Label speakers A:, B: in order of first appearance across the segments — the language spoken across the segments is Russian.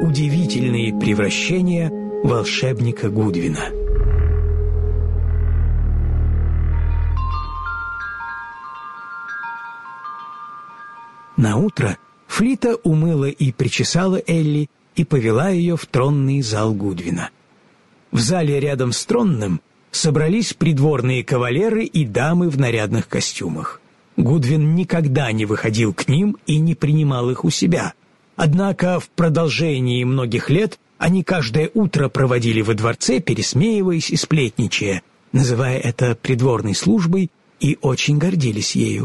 A: Удивительные превращения волшебника Гудвина. Наутро Флита умыла и причесала Элли и повела ее в тронный зал Гудвина. В зале рядом с тронным собрались придворные кавалеры и дамы в нарядных костюмах. Гудвин никогда не выходил к ним и не принимал их у себя. Однако в продолжении многих лет они каждое утро проводили во дворце, пересмеиваясь и сплетничая, называя это придворной службой, и очень гордились ею.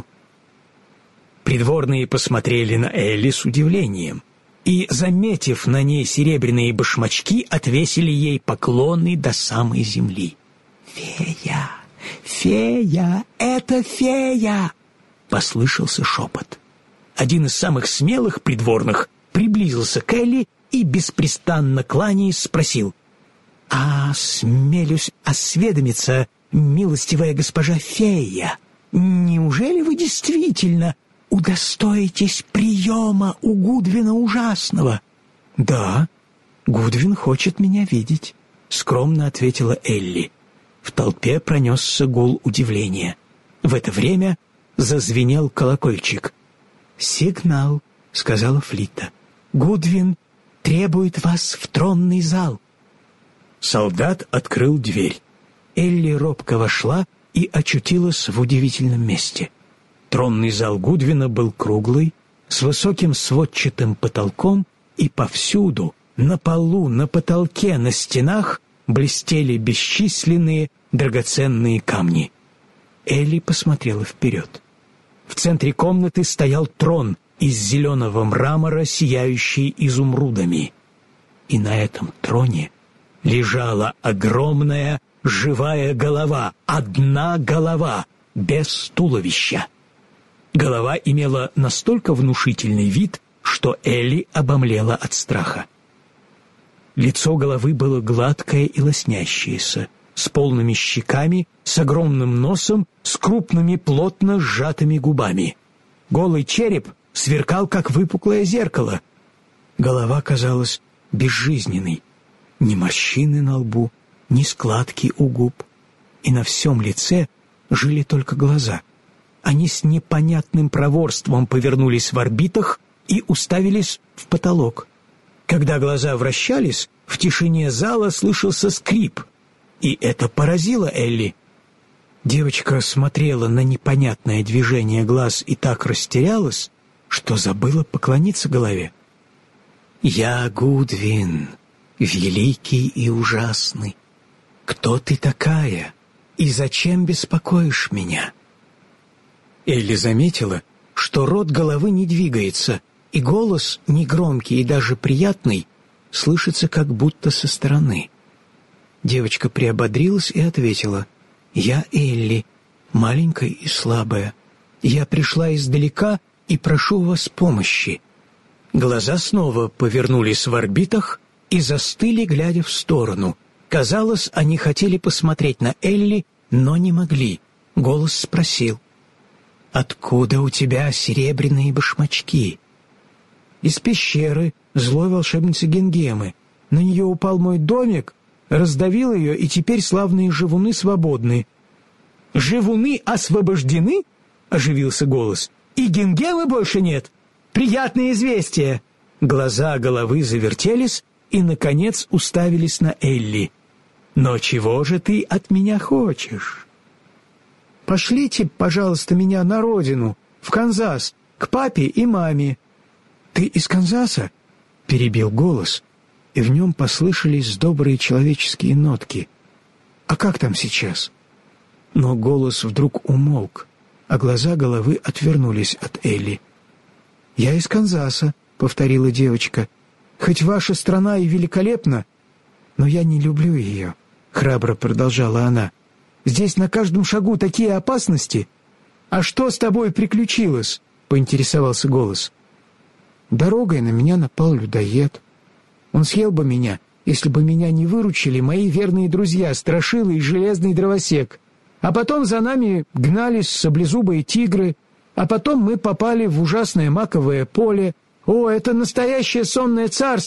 A: Придворные посмотрели на Элли с удивлением и, заметив на ней серебряные башмачки, отвесили ей поклоны до самой земли. «Фея! Фея! Это фея!» — послышался шепот. Один из самых смелых придворных приблизился к Элли и, беспрестанно кланяясь, спросил: «А смелюсь осведомиться, милостивая госпожа фея, неужели вы действительно удостоитесь приема у Гудвина Ужасного?» «Да, Гудвин хочет меня видеть», — скромно ответила Элли. В толпе пронесся гул удивления. В это время зазвенел колокольчик. «Сигнал», — сказала Флита. «Гудвин требует вас в тронный зал». Солдат открыл дверь. Элли робко вошла и очутилась в удивительном месте. Тронный зал Гудвина был круглый, с высоким сводчатым потолком, и повсюду, на полу, на потолке, на стенах блестели бесчисленные драгоценные камни. Элли посмотрела вперед. В центре комнаты стоял трон из зеленого мрамора, сияющий изумрудами. И на этом троне лежала огромная живая голова, одна голова, без туловища. Голова имела настолько внушительный вид, что Элли обомлела от страха. Лицо головы было гладкое и лоснящееся, с полными щеками, с огромным носом, с крупными плотно сжатыми губами. Голый череп сверкал, как выпуклое зеркало. Голова казалась безжизненной. Ни морщины на лбу, ни складки у губ. И на всем лице жили только глаза. Они с непонятным проворством повернулись в орбитах и уставились в потолок. Когда глаза вращались, в тишине зала слышался скрип, и это поразило Элли. Девочка смотрела на непонятное движение глаз и так растерялась, что забыла поклониться голове. «Я Гудвин, великий и ужасный. Кто ты такая и зачем беспокоишь меня?» Элли заметила, что рот головы не двигается, и голос, негромкий и даже приятный, слышится как будто со стороны. Девочка приободрилась и ответила: «Я Элли, маленькая и слабая. Я пришла издалека и прошу у вас помощи». Глаза снова повернулись в орбитах и застыли, глядя в сторону. Казалось, они хотели посмотреть на Элли, но не могли. Голос спросил: «Откуда у тебя серебряные башмачки?» «Из пещеры злой волшебницы Гингемы. На нее упал мой домик, раздавил ее, и теперь славные живуны свободны». «Живуны освобождены?» — оживился голос. «И Гингемы больше нет? Приятное известие!» Глаза головы завертелись и, наконец, уставились на Элли. «Но чего же ты от меня хочешь?» «Пошлите, пожалуйста, меня на родину, в Канзас, к папе и маме». «Ты из Канзаса?» — перебил голос, и в нем послышались добрые человеческие нотки. «А как там сейчас?» Но голос вдруг умолк, а глаза головы отвернулись от Элли. «Я из Канзаса», — повторила девочка. «Хоть ваша страна и великолепна, но я не люблю ее», — храбро продолжала она. «Здесь на каждом шагу такие опасности». «А что с тобой приключилось?» — поинтересовался голос. «Дорогой на меня напал людоед. Он съел бы меня, если бы меня не выручили мои верные друзья Страшила и Железный Дровосек. А потом за нами гнались саблезубые тигры, а потом мы попали в ужасное маковое поле. О, это настоящее сонное царство!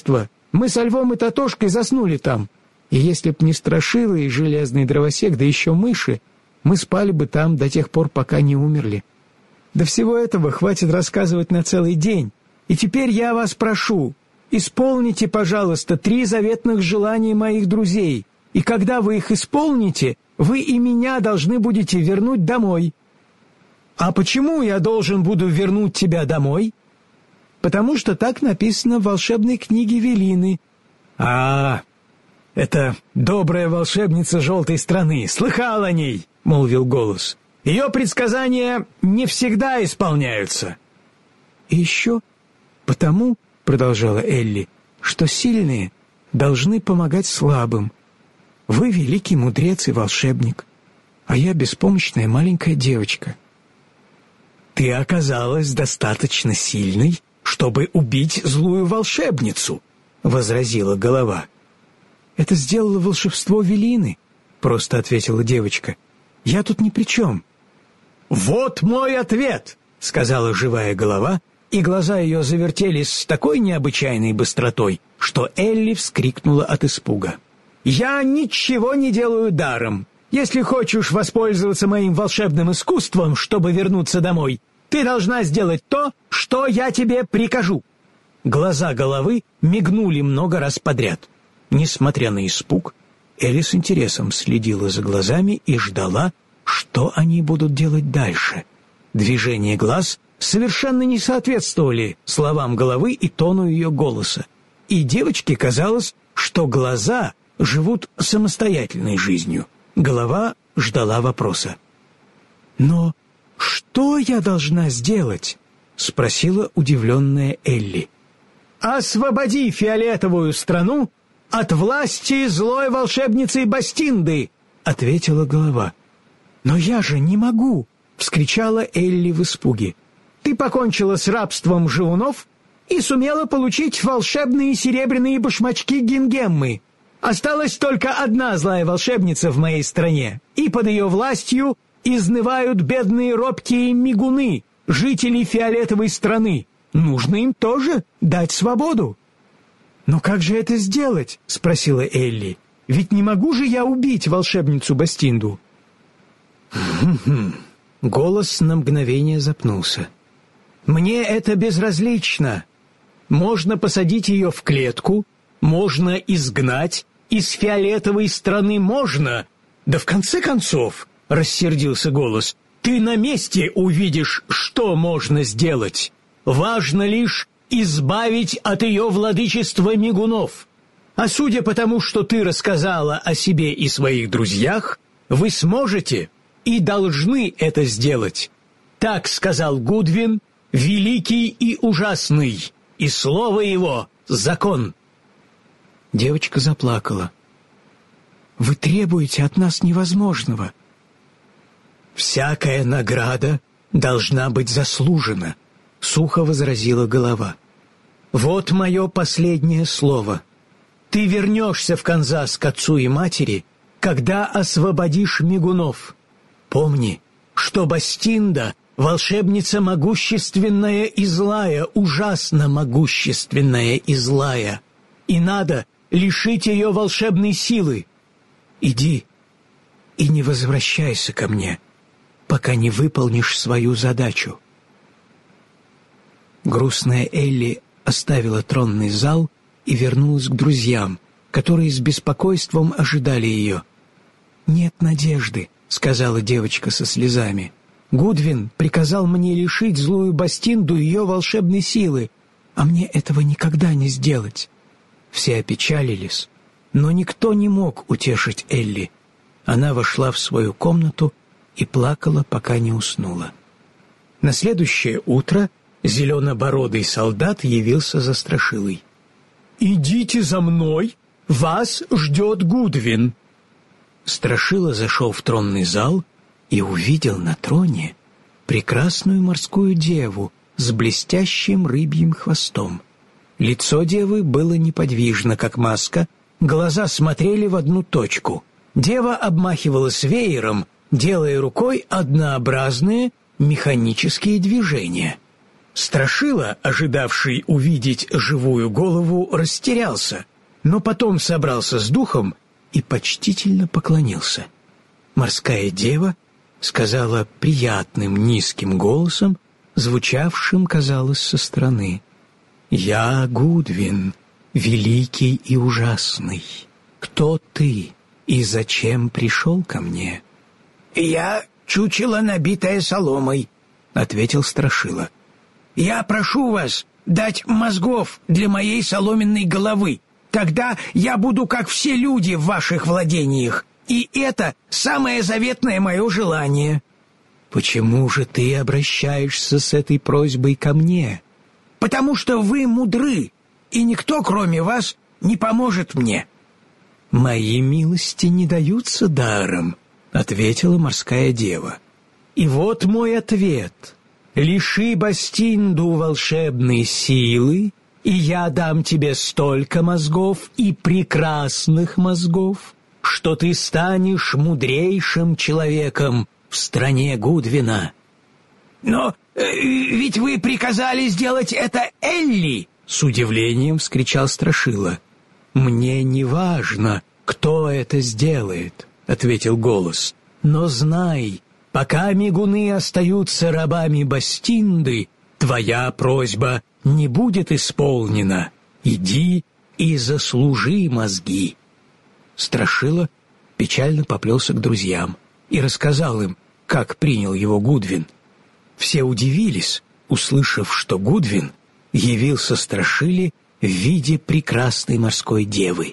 A: Мы со Львом и Татошкой заснули там. И если б не страшила и железный дровосек, да еще мыши, мы спали бы там до тех пор, пока не умерли. До всего этого хватит рассказывать на целый день. И теперь я вас прошу, исполните, пожалуйста, 3 заветных желания моих друзей. И когда вы их исполните, вы и меня должны будете вернуть домой». «А почему я должен буду вернуть тебя домой?» «Потому что так написано в волшебной книге Велины». «А, это добрая волшебница желтой страны. Слыхал о ней», — молвил голос. «Ее предсказания не всегда исполняются». «И еще потому, — продолжала Элли, — что сильные должны помогать слабым. Вы великий мудрец и волшебник, а я беспомощная маленькая девочка». «Ты оказалась достаточно сильной, чтобы убить злую волшебницу», — возразила голова. «Это сделало волшебство Велины», — просто ответила девочка. «Я тут ни при чем». «Вот мой ответ», — сказала живая голова, и глаза ее завертелись с такой необычайной быстротой, что Элли вскрикнула от испуга. «Я ничего не делаю даром. Если хочешь воспользоваться моим волшебным искусством, чтобы вернуться домой, ты должна сделать то, что я тебе прикажу». Глаза головы мигнули много раз подряд. Несмотря на испуг, Элли с интересом следила за глазами и ждала, что они будут делать дальше. Движения глаз совершенно не соответствовали словам головы и тону ее голоса. И девочке казалось, что глаза живут самостоятельной жизнью. Голова ждала вопроса. «Но что я должна сделать?» — спросила удивленная Элли. «Освободи фиолетовую страну от власти злой волшебницы Бастинды!» — ответила голова. «Но я же не могу!» — вскричала Элли в испуге. «Ты покончила с рабством живунов и сумела получить волшебные серебряные башмачки Гингеммы. Осталась только одна злая волшебница в моей стране, и под ее властью изнывают бедные робкие мигуны, жители фиолетовой страны. Нужно им тоже дать свободу». «Но как же это сделать?» — спросила Элли. «Ведь не могу же я убить волшебницу Бастинду?» Голос на мгновение запнулся. «Мне это безразлично. Можно посадить ее в клетку, можно изгнать, из фиолетовой страны можно. Да в конце концов, — рассердился голос, — ты на месте увидишь, что можно сделать. Важно лишь избавить от ее владычества мигунов. А судя по тому, что ты рассказала о себе и своих друзьях, вы сможете и должны это сделать. Так сказал Гудвин, великий и ужасный, и слово его — закон». Девочка заплакала. «Вы требуете от нас невозможного». «Всякая награда должна быть заслужена», — сухо возразила голова. «Вот мое последнее слово. Ты вернешься в Канзас к отцу и матери, когда освободишь мигунов. Помни, что Бастинда — волшебница могущественная и злая, ужасно могущественная и злая, и надо лишить ее волшебной силы. Иди и не возвращайся ко мне, пока не выполнишь свою задачу». Грустная Элли оставила тронный зал и вернулась к друзьям, которые с беспокойством ожидали ее. «Нет надежды», — сказала девочка со слезами. «Гудвин приказал мне лишить злую Бастинду ее волшебной силы, а мне этого никогда не сделать». Все опечалились, но никто не мог утешить Элли. Она вошла в свою комнату и плакала, пока не уснула. На следующее утро зеленобородый солдат явился за Страшилой. «Идите за мной, вас ждет Гудвин». Страшила зашел в тронный зал и увидел на троне прекрасную морскую деву с блестящим рыбьим хвостом. Лицо девы было неподвижно, как маска, глаза смотрели в одну точку. Дева обмахивалась веером, делая рукой однообразные механические движения. Страшила, ожидавший увидеть живую голову, растерялся, но потом собрался с духом и почтительно поклонился. Морская дева сказала приятным низким голосом, звучавшим, казалось, со стороны: «Я Гудвин, великий и ужасный. Кто ты и зачем пришел ко мне?» «Я чучело, набитое соломой», — ответил Страшила. «Я прошу вас дать мозгов для моей соломенной головы. Тогда я буду, как все люди в ваших владениях, и это самое заветное мое желание». «Почему же ты обращаешься с этой просьбой ко мне?» «Потому что вы мудры, и никто, кроме вас, не поможет мне». «Мои милости не даются даром», — ответила морская дева. «И вот мой ответ. Лиши Бастинду волшебной силы, и я дам тебе столько мозгов и прекрасных мозгов, что ты станешь мудрейшим человеком в стране Гудвина». «Но ведь вы приказали сделать это Элли!» — с удивлением вскричал Страшила. «Мне не важно, кто это сделает», — ответил голос. «Но знай, пока мигуны остаются рабами Бастинды, твоя просьба не будет исполнена. Иди и заслужи мозги». Страшила печально поплелся к друзьям и рассказал им, как принял его Гудвин. Все удивились, услышав, что Гудвин явился Страшиле в виде прекрасной морской девы.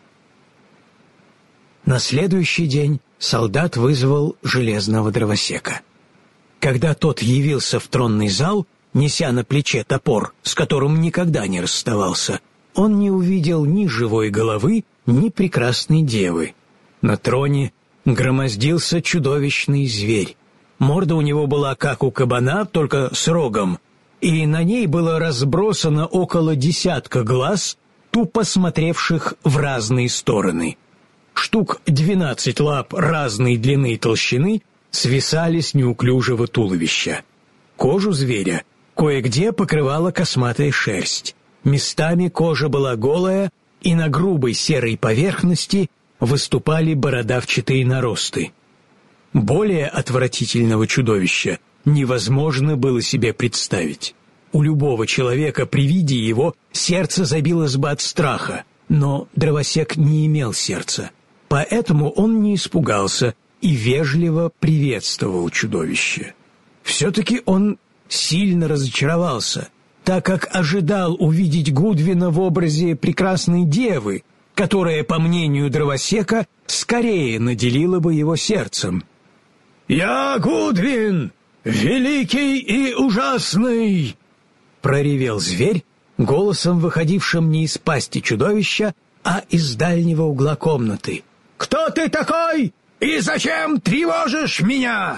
A: На следующий день солдат вызвал железного дровосека. Когда тот явился в тронный зал, неся на плече топор, с которым никогда не расставался, он не увидел ни живой головы, ни прекрасной девы. На троне громоздился чудовищный зверь. Морда у него была как у кабана, только с рогом, и на ней было разбросано около 10 глаз, тупо смотревших в разные стороны. Штук 12 лап разной длины и толщины свисали с неуклюжего туловища. Кожу зверя кое-где покрывала косматая шерсть. Местами кожа была голая, и на грубой серой поверхности выступали бородавчатые наросты. Более отвратительного чудовища невозможно было себе представить. У любого человека при виде его сердце забилось бы от страха, но дровосек не имел сердца, поэтому он не испугался и вежливо приветствовал чудовище. Все-таки он сильно разочаровался, так как ожидал увидеть Гудвина в образе прекрасной девы, которая, по мнению дровосека, скорее наделила бы его сердцем. «Я Гудвин, великий и ужасный!» — проревел зверь, голосом выходившим не из пасти чудовища, а из дальнего угла комнаты. «Кто ты такой и зачем тревожишь меня?»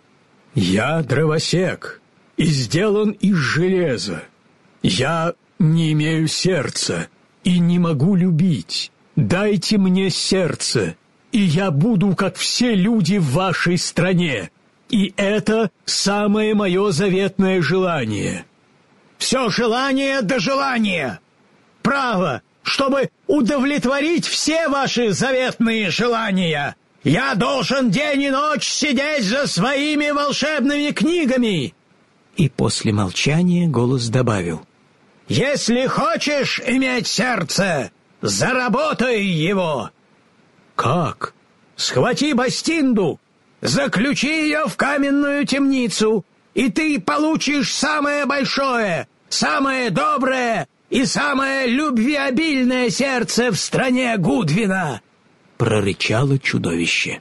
A: «Я дровосек и сделан из железа. Я не имею сердца и не могу любить. Дайте мне сердце, и я буду, как все люди в вашей стране. И это самое мое заветное желание». «Все желание до желания! Право, чтобы удовлетворить все ваши заветные желания, я должен день и ночь сидеть за своими волшебными книгами!» И после молчания голос добавил: «Если хочешь иметь сердце, заработай его!» «Как?» «Схвати Бастинду, заключи ее в каменную темницу, и ты получишь самое большое, самое доброе и самое любвеобильное сердце в стране Гудвина!» — прорычало чудовище.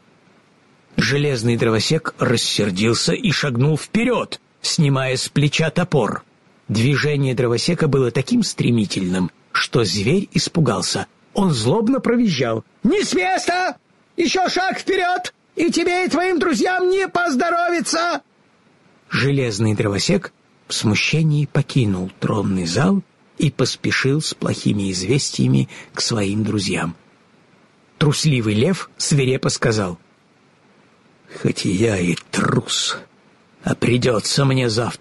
A: Железный дровосек рассердился и шагнул вперед, снимая с плеча топор. Движение дровосека было таким стремительным, что зверь испугался. Он злобно провизжал: «Не с места! Еще шаг вперед, и тебе и твоим друзьям не поздоровится!» Железный дровосек в смущении покинул тронный зал и поспешил с плохими известиями к своим друзьям. Трусливый лев свирепо сказал: «Хоть я и трус, а придется мне завтра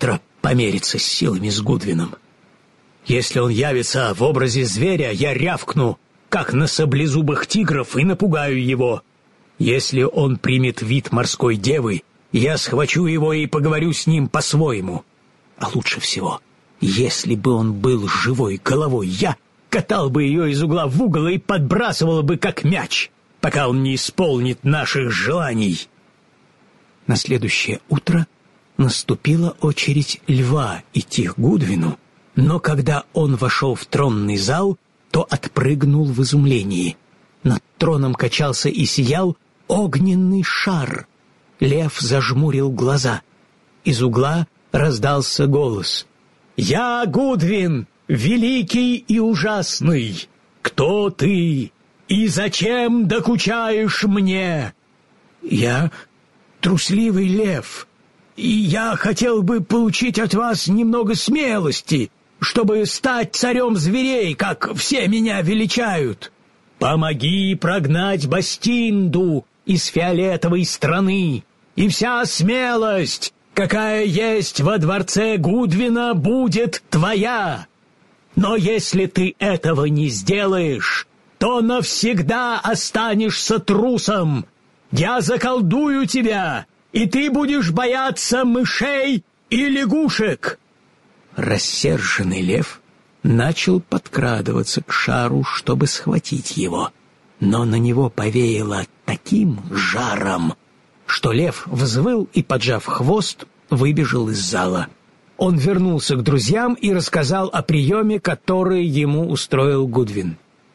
A: помериться с силами с Гудвином. Если он явится в образе зверя, я рявкну, как на саблезубых тигров, и напугаю его. Если он примет вид морской девы, я схвачу его и поговорю с ним по-своему. А лучше всего, если бы он был живой головой, я катал бы ее из угла в угол и подбрасывал бы, как мяч, пока он не исполнит наших желаний. На следующее утро наступила очередь Льва идти к Гудвину, но когда он вошел в тронный зал, то отпрыгнул в изумлении. Над троном качался и сиял огненный шар. Лев зажмурил глаза. Из угла раздался голос: «Я Гудвин, великий и ужасный! Кто ты и зачем докучаешь мне?» «Я трусливый лев, и я хотел бы получить от вас немного смелости, чтобы стать царем зверей, как все меня величают. Помоги прогнать Бастинду из фиолетовой страны, и вся смелость, какая есть во дворце Гудвина, будет твоя. Но если ты этого не сделаешь, то навсегда останешься трусом. Я заколдую тебя, и ты будешь бояться мышей и лягушек». Рассерженный лев начал подкрадываться к шару, чтобы схватить его, но на него повеяло таким жаром, что лев взвыл и, поджав хвост, выбежал из зала. Он вернулся к друзьям и рассказал о приеме, который ему устроил Гудвин.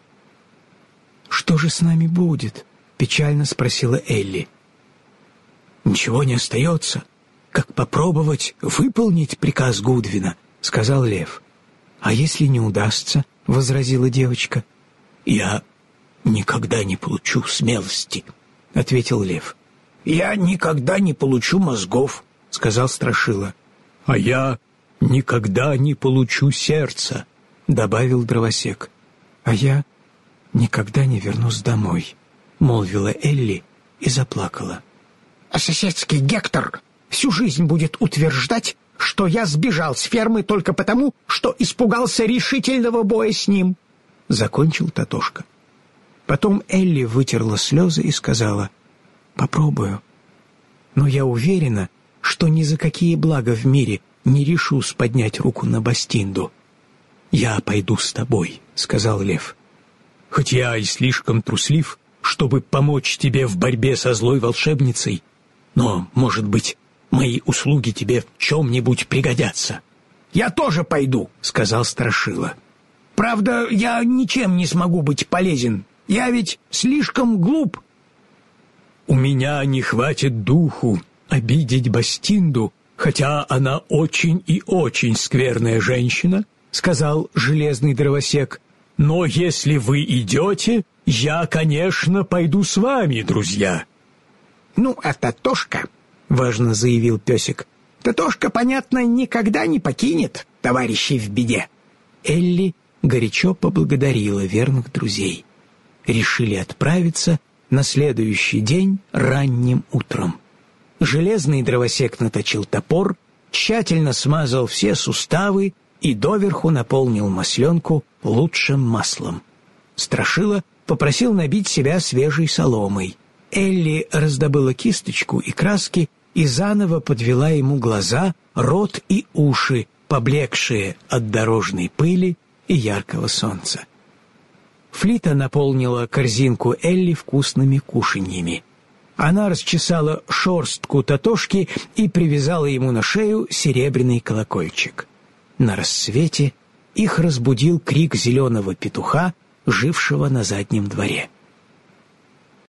A: «Что же с нами будет?» — печально спросила Элли. «Ничего не остается, как попробовать выполнить приказ Гудвина», — сказал лев. «А если не удастся?» — возразила девочка. «Я никогда не получу смелости», — ответил лев. «Я никогда не получу мозгов», — сказал Страшила. «А я никогда не получу сердца», — добавил Дровосек. «А я никогда не вернусь домой», — молвила Элли и заплакала. «А соседский Гектор всю жизнь будет утверждать, что я сбежал с фермы только потому, что испугался решительного боя с ним», — закончил Татошка. Потом Элли вытерла слезы и сказала: «Попробую. Но я уверена, что ни за какие блага в мире не решусь поднять руку на Бастинду». «Я пойду с тобой», — сказал лев. «Хоть я и слишком труслив, чтобы помочь тебе в борьбе со злой волшебницей, но, может быть, мои услуги тебе в чем-нибудь пригодятся». «Я тоже пойду», — сказал Страшила. «Правда, я ничем не смогу быть полезен. Я ведь слишком глуп». «У меня не хватит духу обидеть Бастинду, хотя она очень и очень скверная женщина», — сказал железный Дровосек. «Но если вы идете, я, конечно, пойду с вами, друзья». «Ну, а Татошка», — важно заявил песик, — «Татошка, понятно, никогда не покинет товарищей в беде». Элли горячо поблагодарила верных друзей. Решили отправиться на следующий день ранним утром. Железный Дровосек наточил топор, тщательно смазал все суставы и доверху наполнил масленку лучшим маслом. Страшила попросил набить себя свежей соломой. Элли раздобыла кисточку и краски и заново подвела ему глаза, рот и уши, поблекшие от дорожной пыли и яркого солнца. Флита наполнила корзинку Элли вкусными кушаньями. Она расчесала шерстку Татошки и привязала ему на шею серебряный колокольчик. На рассвете их разбудил крик зеленого петуха, жившего на заднем дворе.